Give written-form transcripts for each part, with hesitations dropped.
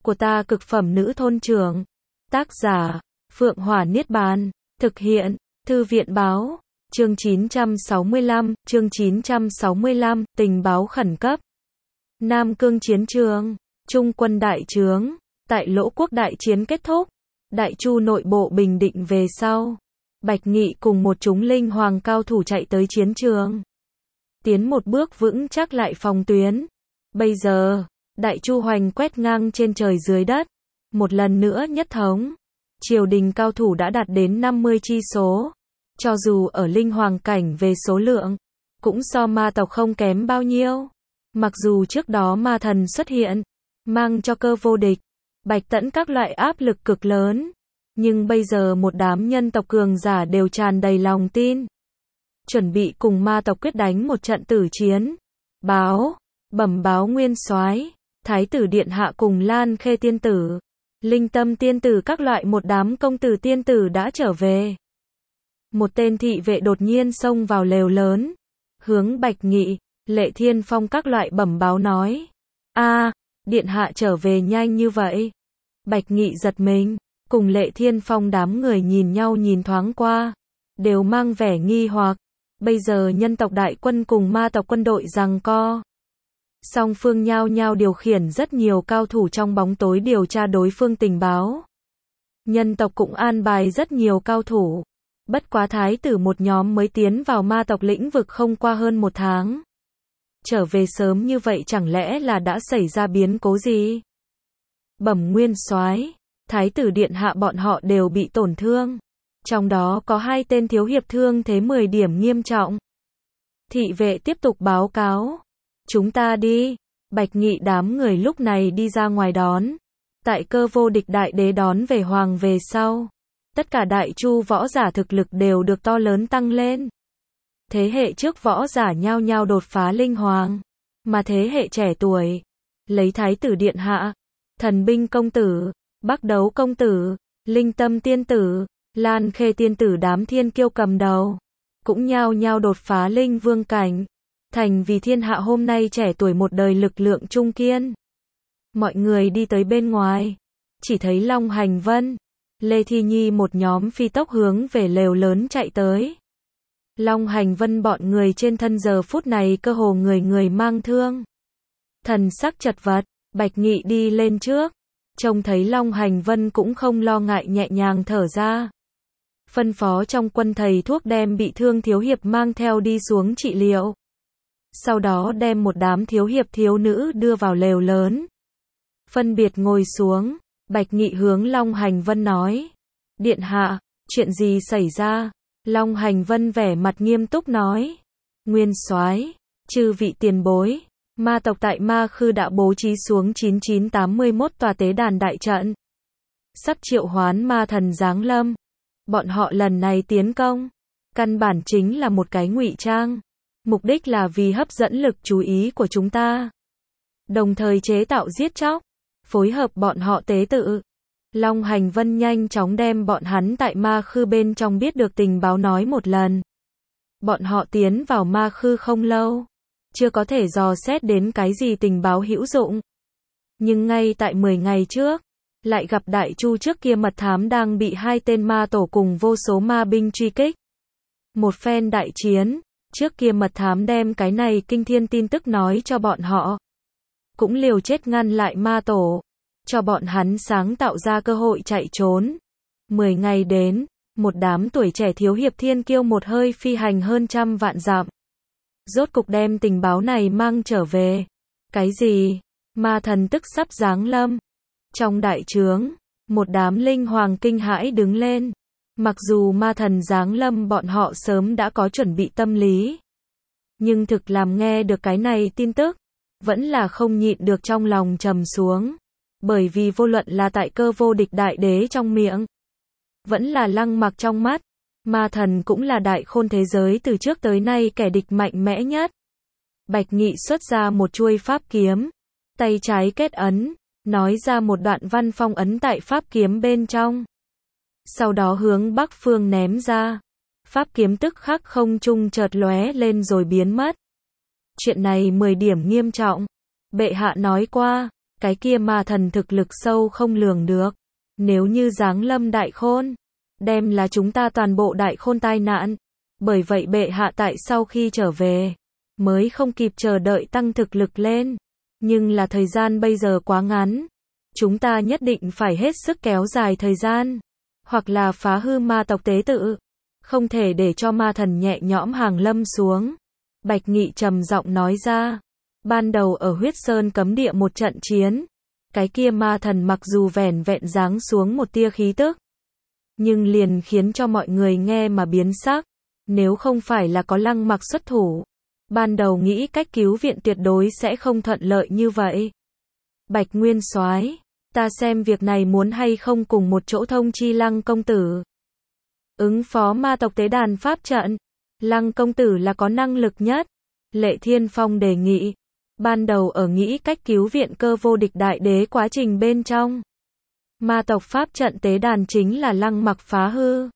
của ta cực phẩm nữ thôn trưởng. Tác giả, Phượng Hỏa Niết Bàn. Thực hiện, Thư viện báo. Chương 965, tình báo khẩn cấp. Nam Cương chiến trường, Trung quân đại trướng, tại Lỗ Quốc đại chiến kết thúc, Đại Chu nội bộ bình định về sau, Bạch Nghị cùng một chúng linh hoàng cao thủ chạy tới chiến trường. Tiến một bước vững chắc lại phòng tuyến. Bây giờ, Đại Chu hoành quét ngang trên trời dưới đất, một lần nữa nhất thống. Triều đình cao thủ đã đạt đến 50 chi số. Cho dù ở linh hoàng cảnh về số lượng, cũng so ma tộc không kém bao nhiêu. Mặc dù trước đó ma thần xuất hiện, mang cho Cơ Vô Địch, Bạch Tẫn các loại áp lực cực lớn, nhưng bây giờ một đám nhân tộc cường giả đều tràn đầy lòng tin, chuẩn bị cùng ma tộc quyết đánh một trận tử chiến. Bẩm báo nguyên soái, Thái tử điện hạ cùng Lan Khê tiên tử, Linh Tâm tiên tử các loại một đám công tử tiên tử đã trở về. Một tên thị vệ đột nhiên xông vào lều lớn, hướng Bạch Nghị, Lệ Thiên Phong các loại bẩm báo nói: điện hạ trở về nhanh như vậy. Bạch Nghị giật mình, cùng Lệ Thiên Phong đám người nhìn nhau nhìn thoáng qua, đều mang vẻ nghi hoặc. Bây giờ nhân tộc đại quân cùng ma tộc quân đội giằng co, song phương nhao nhao điều khiển rất nhiều cao thủ trong bóng tối điều tra đối phương tình báo. Nhân tộc cũng an bài rất nhiều cao thủ. Bất quá thái tử một nhóm mới tiến vào ma tộc lĩnh vực không qua hơn một tháng. Trở về sớm như vậy chẳng lẽ là đã xảy ra biến cố gì? Bẩm nguyên soái, Thái tử điện hạ bọn họ đều bị tổn thương. Trong đó có 2 tên thiếu hiệp thương thế 10 điểm nghiêm trọng. Thị vệ tiếp tục báo cáo. Chúng ta đi. Bạch Nghị đám người lúc này đi ra ngoài đón. Tại Cơ Vô Địch đại đế đón về hoàng về sau, tất cả Đại Chu võ giả thực lực đều được to lớn tăng lên. Thế hệ trước võ giả nhao nhao đột phá linh hoàng, mà thế hệ trẻ tuổi, lấy Thái tử điện hạ, Thần binh công tử, Bắc Đấu công tử, Linh Tâm tiên tử, Lan Khê tiên tử đám thiên kiêu cầm đầu, cũng nhao nhao đột phá linh vương cảnh, thành vì thiên hạ hôm nay trẻ tuổi một đời lực lượng trung kiên. Mọi người đi tới bên ngoài, chỉ thấy Long Hành Vân, Lê Thi Nhi một nhóm phi tốc hướng về lều lớn chạy tới. Long Hành Vân bọn người trên thân giờ phút này cơ hồ người người mang thương, thần sắc chật vật. Bạch Nghị đi lên trước, trông thấy Long Hành Vân cũng không lo ngại nhẹ nhàng thở ra. Phân phó trong quân thầy thuốc đem bị thương thiếu hiệp mang theo đi xuống trị liệu. Sau đó đem một đám thiếu hiệp thiếu nữ đưa vào lều lớn. Phân biệt ngồi xuống, Bạch Nghị hướng Long Hành Vân nói: điện hạ, chuyện gì xảy ra? Long Hành Vân vẻ mặt nghiêm túc nói: nguyên soái, chư vị tiền bối, ma tộc tại Ma Khư đã bố trí xuống 9981 tòa tế đàn đại trận, sắp triệu hoán ma thần giáng lâm. Bọn họ lần này tiến công, căn bản chính là một cái ngụy trang, mục đích là vì hấp dẫn lực chú ý của chúng ta, đồng thời chế tạo giết chóc, phối hợp bọn họ tế tự. Long Hành Vân nhanh chóng đem bọn hắn tại Ma Khư bên trong biết được tình báo nói một lần. Bọn họ tiến vào Ma Khư không lâu, chưa có thể dò xét đến cái gì tình báo hữu dụng. Nhưng ngay tại 10 ngày trước, lại gặp Đại Chu trước kia mật thám đang bị 2 tên ma tổ cùng vô số ma binh truy kích. Một phen đại chiến, trước kia mật thám đem cái này kinh thiên tin tức nói cho bọn họ, cũng liều chết ngăn lại ma tổ, cho bọn hắn sáng tạo ra cơ hội chạy trốn. 10 ngày đến, một đám tuổi trẻ thiếu hiệp thiên kiêu một hơi phi hành hơn 100 vạn dặm, rốt cục đem tình báo này mang trở về. Cái gì? Ma thần tức sắp giáng lâm. Trong đại trướng, một đám linh hoàng kinh hãi đứng lên. Mặc dù ma thần giáng lâm bọn họ sớm đã có chuẩn bị tâm lý, nhưng thực làm nghe được cái này tin tức, vẫn là không nhịn được trong lòng trầm xuống. Bởi vì vô luận là tại Cơ Vô Địch đại đế trong miệng, vẫn là Lăng Mặc trong mắt, ma thần cũng là đại khôn thế giới từ trước tới nay kẻ địch mạnh mẽ nhất. Bạch Nghị xuất ra một chuôi pháp kiếm, tay trái kết ấn, nói ra một đoạn văn phong ấn tại pháp kiếm bên trong. Sau đó hướng bắc phương ném ra. Pháp kiếm tức khắc không trung chợt lóe lên rồi biến mất. Chuyện này 10 điểm nghiêm trọng. Bệ hạ nói qua, Cái kia ma thần thực lực sâu không lường được. Nếu như giáng lâm Đại Khôn, đem là chúng ta toàn bộ Đại Khôn tai nạn. Bởi vậy bệ hạ tại sau khi trở về, mới không kịp chờ đợi tăng thực lực lên. Nhưng là thời gian bây giờ quá ngắn. Chúng ta nhất định phải hết sức kéo dài thời gian. Hoặc là phá hư ma tộc tế tự. Không thể để cho ma thần nhẹ nhõm hàng lâm xuống. Bạch Nghị trầm giọng nói ra. Ban đầu ở Huyết Sơn cấm địa một trận chiến. Cái kia ma thần mặc dù vẻn vẹn giáng xuống một tia khí tức. Nhưng liền khiến cho mọi người nghe mà biến sắc. Nếu không phải là có Lăng Mặc xuất thủ. Ban đầu nghĩ cách cứu viện tuyệt đối sẽ không thuận lợi như vậy. Bạch Nguyên Soái, ta xem việc này muốn hay không cùng một chỗ thông chi Lăng công tử. Ứng phó ma tộc tế đàn pháp trận. Lăng công tử là có năng lực nhất. Lệ Thiên Phong đề nghị. Ban đầu ở nghĩ cách cứu viện Cơ Vô Địch đại đế quá trình bên trong. Ma tộc pháp trận tế đàn chính là Lăng Mặc phá hư.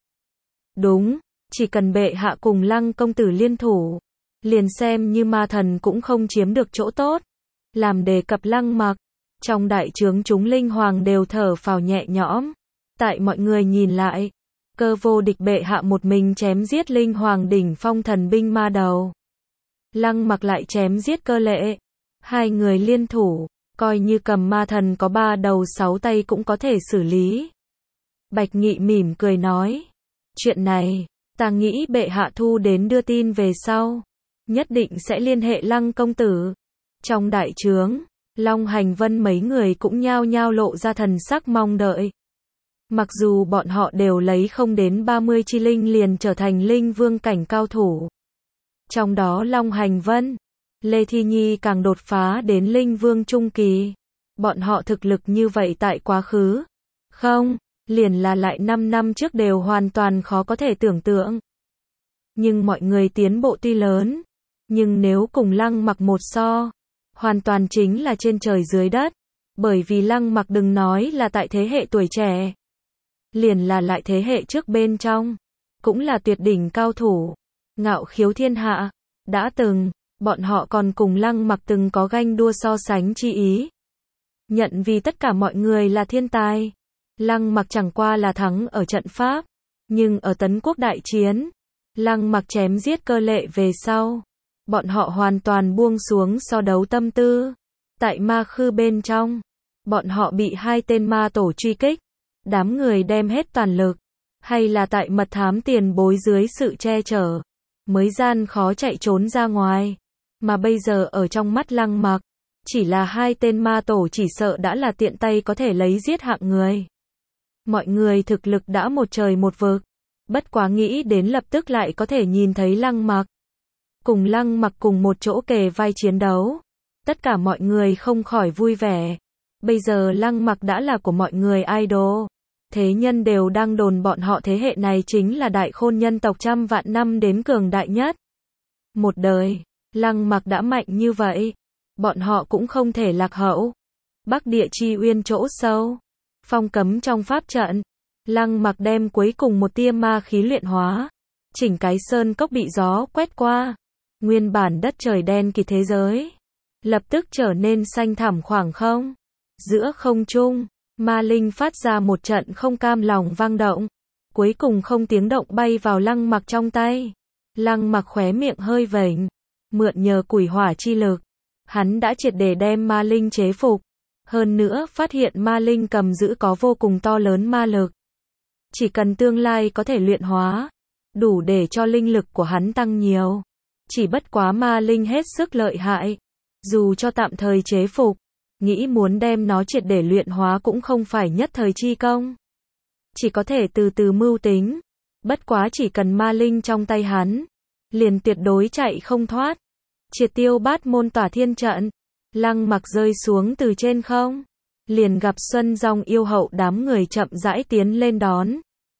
Đúng, chỉ cần bệ hạ cùng Lăng công tử liên thủ. Liền xem như ma thần cũng không chiếm được chỗ tốt. Làm đề cập Lăng Mặc. Trong đại trướng chúng linh hoàng đều thở phào nhẹ nhõm. Tại mọi người nhìn lại. Cơ Vô Địch bệ hạ một mình chém giết linh hoàng đỉnh phong thần binh ma đầu. Lăng Mặc lại chém giết Cơ Lệ. Hai người liên thủ, coi như cầm ma thần có 3 đầu 6 tay cũng có thể xử lý. Bạch Nghị mỉm cười nói. Chuyện này, ta nghĩ bệ hạ thu đến đưa tin về sau. Nhất định sẽ liên hệ Lăng công tử. Trong đại trướng, Long Hành Vân mấy người cũng nhao nhao lộ ra thần sắc mong đợi. Mặc dù bọn họ đều lấy không đến 30 chi linh liền trở thành linh vương cảnh cao thủ. Trong đó Long Hành Vân, Lê Thi Nhi càng đột phá đến linh vương trung kỳ. Bọn họ thực lực như vậy tại quá khứ. Không, liền là lại 5 năm trước đều hoàn toàn khó có thể tưởng tượng. Nhưng mọi người tiến bộ tuy lớn. Nhưng nếu cùng Lăng Mặc một so, hoàn toàn chính là trên trời dưới đất. Bởi vì Lăng Mặc đừng nói là tại thế hệ tuổi trẻ. Liền là lại thế hệ trước bên trong. Cũng là tuyệt đỉnh cao thủ. Ngạo khiếu thiên hạ. Đã từng, bọn họ còn cùng Lăng Mặc từng có ganh đua so sánh chi ý. Nhận vì tất cả mọi người là thiên tài. Lăng Mặc chẳng qua là thắng ở trận pháp. Nhưng ở Tấn Quốc đại chiến, Lăng Mặc chém giết Cơ Lệ về sau. Bọn họ hoàn toàn buông xuống so đấu tâm tư. Tại ma khư bên trong, bọn họ bị 2 tên ma tổ truy kích. Đám người đem hết toàn lực. Hay là tại mật thám tiền bối dưới sự che chở. Mới gian khó chạy trốn ra ngoài. Mà bây giờ ở trong mắt Lăng Mặc, chỉ là 2 tên ma tổ chỉ sợ đã là tiện tay có thể lấy giết hạng người. Mọi người thực lực đã một trời một vực. Bất quá nghĩ đến lập tức lại có thể nhìn thấy Lăng Mặc. Cùng Lăng Mặc cùng một chỗ kề vai chiến đấu. Tất cả mọi người không khỏi vui vẻ. Bây giờ Lăng Mặc đã là của mọi người idol. Thế nhân đều đang đồn bọn họ thế hệ này chính là Đại Khôn nhân tộc trăm vạn năm đến cường đại nhất. Một đời, Lăng Mặc đã mạnh như vậy. Bọn họ cũng không thể lạc hậu. Bắc Địa Chi Uyên chỗ sâu. Phong cấm trong pháp trận. Lăng Mặc đem cuối cùng một tia ma khí luyện hóa. Chỉnh cái sơn cốc bị gió quét qua. Nguyên bản đất trời đen kịt thế giới. Lập tức trở nên xanh thẳm khoảng không. Giữa không trung, ma linh phát ra một trận không cam lòng vang động. Cuối cùng không tiếng động bay vào Lăng Mặc trong tay. Lăng Mặc khóe miệng hơi vểnh. Mượn nhờ quỷ hỏa chi lực. Hắn đã triệt để đem ma linh chế phục. Hơn nữa phát hiện ma linh cầm giữ có vô cùng to lớn ma lực. Chỉ cần tương lai có thể luyện hóa. Đủ để cho linh lực của hắn tăng nhiều. Chỉ bất quá ma linh hết sức lợi hại. Dù cho tạm thời chế phục. Nghĩ muốn đem nó triệt để luyện hóa cũng không phải nhất thời chi công. Chỉ có thể từ từ mưu tính. Bất quá chỉ cần ma linh trong tay hắn. Liền tuyệt đối chạy không thoát. Triệt tiêu Bát Môn Tỏa Thiên trận. Lăng Mặc rơi xuống từ trên không. Liền gặp Xuân Dòng yêu hậu đám người chậm rãi tiến lên đón.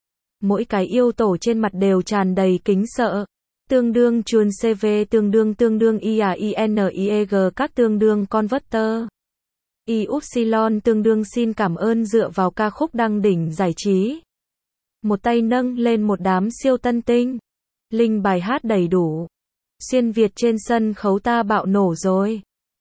Mỗi cái yêu tổ trên mặt đều tràn đầy kính sợ. Tương đương chuồn CV tương đương IAINIEG các tương đương converter. Upsilon tương đương xin cảm ơn dựa vào ca khúc đăng đỉnh giải trí. Một tay nâng lên một đám siêu tân tinh. Linh bài hát đầy đủ. Xuyên Việt trên sân khấu ta bạo nổ rồi.